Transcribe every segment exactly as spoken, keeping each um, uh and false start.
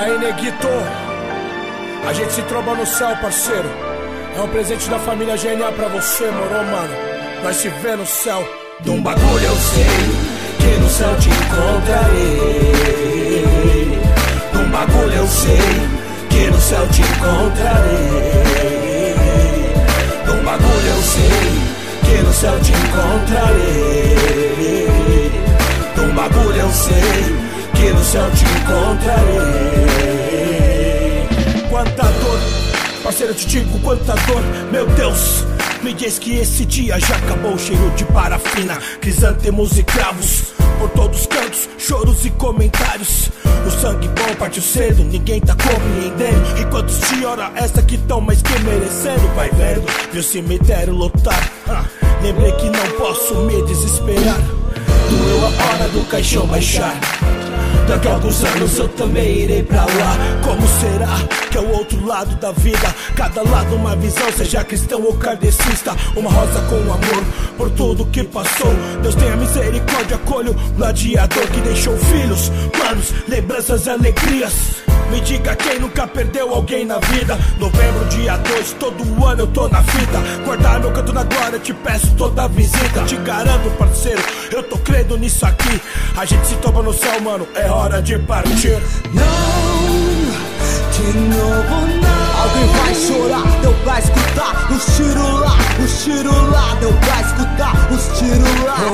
aí, neguito, a gente se tromba no céu, parceiro. É um presente da família G N A pra você, moro, mano. Nós se vê no céu. De um bagulho eu sei, que no céu te encontrarei. De um bagulho eu sei, que no céu te encontrarei. De um bagulho eu sei, que no céu te encontrarei. De um bagulho eu sei, que no céu te encontrarei. Quanta dor, parceiro, eu te digo quanta dor, meu Deus. Me diz que esse dia já acabou, cheiro de parafina, crisantemos e cravos por todos os cantos, choros e comentários. O sangue bom partiu cedo, ninguém tá compreendendo. E quantos de hora essa que tão mais que merecendo? Vai vendo, viu o cemitério lotado. ah, Lembrei que não posso me desesperar. Doeu a hora do caixão baixar. Daqui a alguns anos eu também irei pra lá. Como será que é o outro lado da vida? Cada lado uma visão, seja cristão ou kardecista. Uma rosa com amor por tudo que passou. Deus tenha misericórdia, acolho o gladiador que deixou filhos, manos, lembranças e alegrias. Me diga quem nunca perdeu alguém na vida. Novembro, dia dois, todo ano eu tô na fita. Guardar meu canto na glória, te peço toda a visita. Te garanto, parceiro, eu tô crendo nisso aqui. A gente se toma no céu, mano, é hora de partir. Não, de novo não. Alguém vai chorar, deu pra escutar os tiros lá, os tiros lá. Deu pra escutar os tiros lá. Não,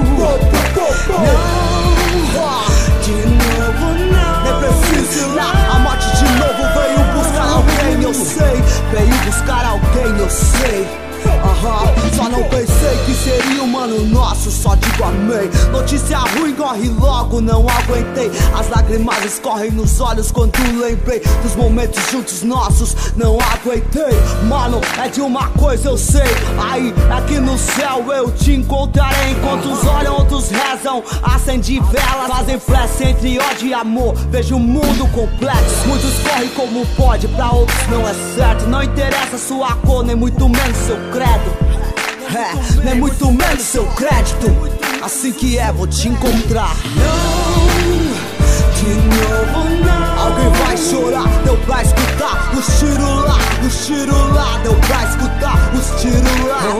de novo não. Nem preciso ir lá, a morte de novo veio buscar alguém, eu sei. Veio buscar alguém, eu sei. Aham, só não pensei que seria um mano nosso, só digo amém. Notícia ruim, corre logo, não aguentei. As lágrimas escorrem nos olhos quando lembrei dos momentos juntos nossos, não aguentei. Mano, é de uma coisa eu sei, aí, aqui no céu eu te encontrarei. Enquanto uns olham, outros rezam, acende velas, fazem flash entre ódio e amor. Vejo o mundo complexo, muitos correm como pode, pra outros não é certo. Não interessa sua cor, nem muito menos seu credo. É, nem muito menos seu crédito. Assim que é, vou te encontrar. Não, de novo não. Alguém vai chorar, deu pra escutar os tiros lá, os tiros lá. Deu pra escutar os tiros lá. Não,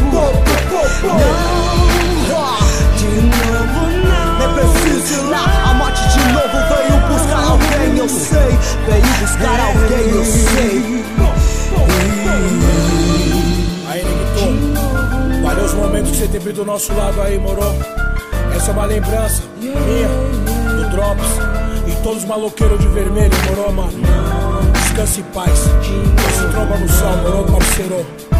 de novo não. Nem preciso ir lá, a morte de novo veio buscar alguém, eu sei. Veio buscar alguém, eu sei. Aí, neguito, valeu os momentos que você teve do nosso lado aí, moro. Essa é uma lembrança minha, do Drops e todos os maloqueiros de vermelho, moro, mano. Descanse em paz, não se tromba no céu, moro, parceiro.